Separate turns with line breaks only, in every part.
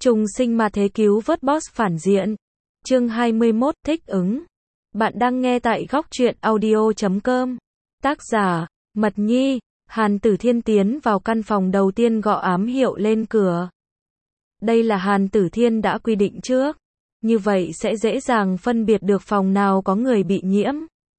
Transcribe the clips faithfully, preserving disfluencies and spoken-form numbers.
Trùng sinh ma thế cứu vớt boss phản diện. Chương hai mươi mốt, thích ứng. Bạn đang nghe tại góc truyện audio chấm com. Tác giả, Mật Nhi. Hàn Tử Thiên tiến vào căn phòng đầu tiên gõ ám hiệu lên cửa. Đây là Hàn Tử Thiên đã quy định trước. Như vậy sẽ dễ dàng phân biệt được phòng nào có người bị nhiễm.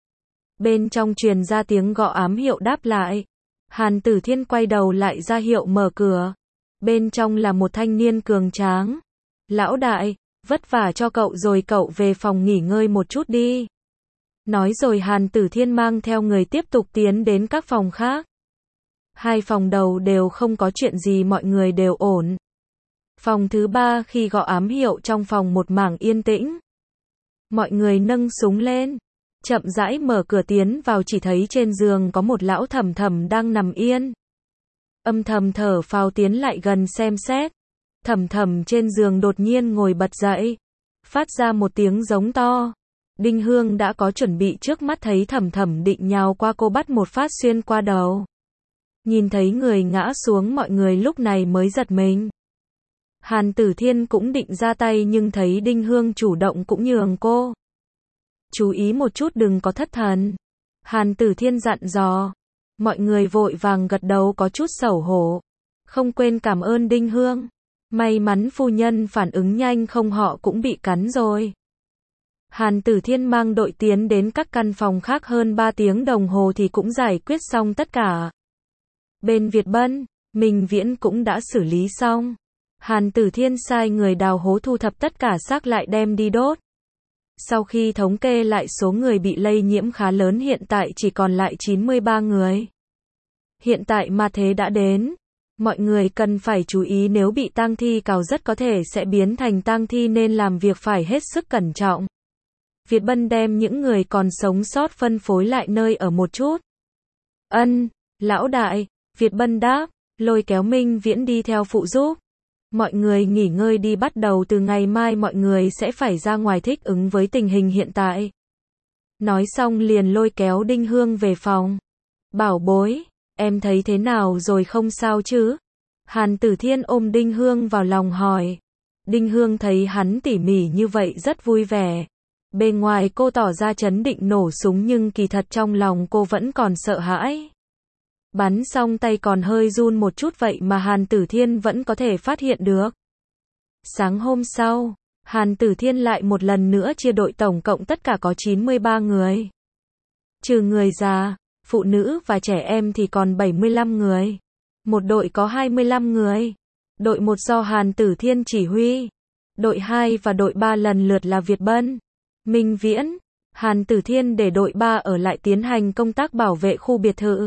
Bên trong truyền ra tiếng gõ ám hiệu đáp lại. Hàn Tử Thiên quay đầu lại ra hiệu mở cửa. Bên trong là một thanh niên cường tráng. Lão đại, vất vả cho cậu rồi, cậu về phòng nghỉ ngơi một chút đi. Nói rồi Hàn Tử Thiên mang theo người tiếp tục tiến đến các phòng khác. Hai phòng đầu đều không có chuyện gì, mọi người đều ổn. Phòng thứ ba khi gõ ám hiệu trong phòng một mảng yên tĩnh. Mọi người nâng súng lên. Chậm rãi mở cửa tiến vào, chỉ thấy trên giường có một lão thầm thầm đang nằm yên. Âm thầm thở phào tiến lại gần xem xét. Thầm thầm trên giường đột nhiên ngồi bật dậy. Phát ra một tiếng giống to. Đinh Hương đã có chuẩn bị trước, mắt thấy thầm thầm định nhào qua cô bắt một phát xuyên qua đầu. Nhìn thấy người ngã xuống, mọi người lúc này mới giật mình. Hàn Tử Thiên cũng định ra tay nhưng thấy Đinh Hương chủ động cũng nhường cô. Chú ý một chút đừng có thất thần. Hàn Tử Thiên dặn dò. Mọi người vội vàng gật đầu có chút xấu hổ. Không quên cảm ơn Đinh Hương. May mắn phu nhân phản ứng nhanh, không họ cũng bị cắn rồi. Hàn Tử Thiên mang đội tiến đến các căn phòng khác, hơn ba tiếng đồng hồ thì cũng giải quyết xong tất cả. Bên Việt Bân, Minh Viễn cũng đã xử lý xong. Hàn Tử Thiên sai người đào hố thu thập tất cả xác lại đem đi đốt. Sau khi thống kê lại số người bị lây nhiễm khá lớn, hiện tại chỉ còn lại chín mươi ba người. Hiện tại ma thế đã đến. Mọi người cần phải chú ý, nếu bị tang thi cào rất có thể sẽ biến thành tang thi nên làm việc phải hết sức cẩn trọng. Việt Bân đem những người còn sống sót phân phối lại nơi ở một chút. Ân, lão đại, Việt Bân đáp, lôi kéo Minh Viễn đi theo phụ giúp. Mọi người nghỉ ngơi đi, bắt đầu từ ngày mai mọi người sẽ phải ra ngoài thích ứng với tình hình hiện tại. Nói xong liền lôi kéo Đinh Hương về phòng. Bảo bối, em thấy thế nào rồi, không sao chứ? Hàn Tử Thiên ôm Đinh Hương vào lòng hỏi. Đinh Hương thấy hắn tỉ mỉ như vậy rất vui vẻ. Bề ngoài cô tỏ ra trấn định nổ súng nhưng kỳ thật trong lòng cô vẫn còn sợ hãi. Bắn xong tay còn hơi run một chút, vậy mà Hàn Tử Thiên vẫn có thể phát hiện được. Sáng hôm sau, Hàn Tử Thiên lại một lần nữa chia đội, tổng cộng tất cả có chín mươi ba người. Trừ người già, phụ nữ và trẻ em thì còn bảy mươi lăm người. Một đội có hai mươi lăm người. Đội một do Hàn Tử Thiên chỉ huy. Đội hai và đội ba lần lượt là Việt Bân, Minh Viễn. Hàn Tử Thiên để đội ba ở lại tiến hành công tác bảo vệ khu biệt thự.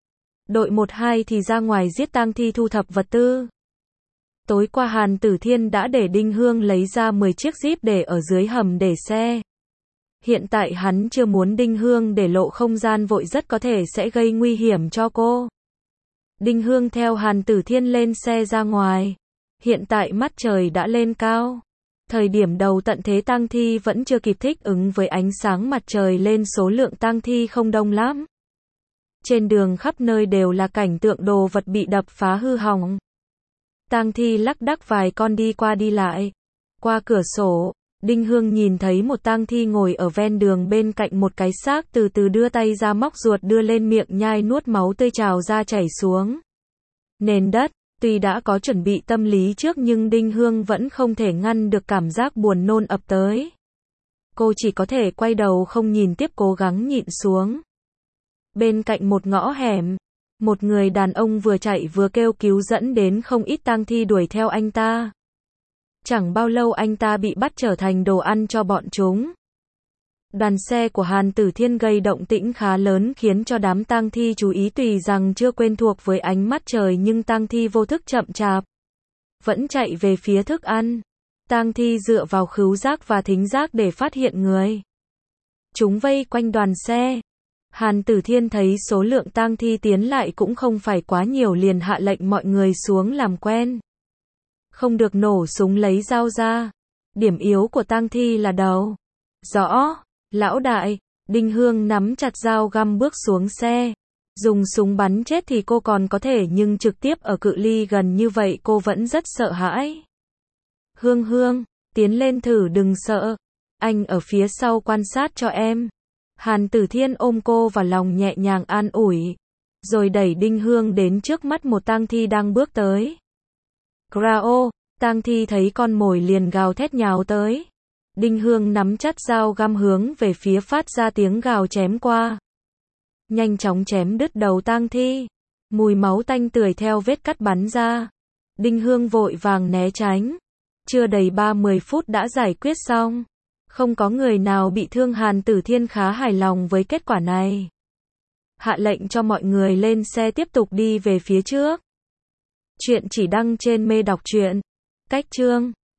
Đội một hai thì ra ngoài giết tang thi, thu thập vật tư. Tối qua Hàn Tử Thiên đã để Đinh Hương lấy ra mười chiếc Jeep để ở dưới hầm để xe. Hiện tại hắn chưa muốn Đinh Hương để lộ không gian vội, rất có thể sẽ gây nguy hiểm cho cô. Đinh Hương theo Hàn Tử Thiên lên xe ra ngoài. Hiện tại mắt trời đã lên cao. Thời điểm đầu tận thế tang thi vẫn chưa kịp thích ứng với ánh sáng mặt trời lên, số lượng tang thi không đông lắm. Trên đường khắp nơi đều là cảnh tượng đồ vật bị đập phá hư hỏng. Tang thi lác đác vài con đi qua đi lại. Qua cửa sổ, Đinh Hương nhìn thấy một tang thi ngồi ở ven đường bên cạnh một cái xác, từ từ đưa tay ra móc ruột đưa lên miệng nhai nuốt, máu tươi trào ra chảy xuống nền đất. Tuy đã có chuẩn bị tâm lý trước nhưng Đinh Hương vẫn không thể ngăn được cảm giác buồn nôn ập tới. Cô chỉ có thể quay đầu không nhìn tiếp, cố gắng nhịn xuống. Bên cạnh một ngõ hẻm, một người đàn ông vừa chạy vừa kêu cứu, dẫn đến không ít tang thi đuổi theo anh ta. Chẳng bao lâu anh ta bị bắt trở thành đồ ăn cho bọn chúng. Đoàn xe của Hàn Tử Thiên gây động tĩnh khá lớn khiến cho đám tang thi chú ý, tùy rằng chưa quen thuộc với ánh mắt trời nhưng tang thi vô thức chậm chạp vẫn chạy về phía thức ăn. Tang thi dựa vào khứu giác và thính giác để phát hiện người. Chúng vây quanh đoàn xe. Hàn Tử Thiên thấy số lượng tang thi tiến lại cũng không phải quá nhiều, liền hạ lệnh mọi người xuống làm quen. Không được nổ súng, lấy dao ra. Điểm yếu của tang thi là đầu. Rõ, lão đại. Đinh Hương nắm chặt dao găm bước xuống xe. Dùng súng bắn chết thì cô còn có thể, nhưng trực tiếp ở cự ly gần như vậy cô vẫn rất sợ hãi. Hương Hương, tiến lên thử đừng sợ. Anh ở phía sau quan sát cho em. Hàn Tử Thiên ôm cô vào lòng nhẹ nhàng an ủi. Rồi đẩy Đinh Hương đến trước mắt một tang thi đang bước tới. Grao, tang thi thấy con mồi liền gào thét nhào tới. Đinh Hương nắm chặt dao găm hướng về phía phát ra tiếng gào chém qua. Nhanh chóng chém đứt đầu tang thi. Mùi máu tanh tưởi theo vết cắt bắn ra. Đinh Hương vội vàng né tránh. Chưa đầy ba mươi phút đã giải quyết xong. Không có người nào bị thương. Hàn Tử Thiên khá hài lòng với kết quả này. Hạ lệnh cho mọi người lên xe tiếp tục đi về phía trước. Chuyện chỉ đăng trên Mê Đọc Truyện. Cách chương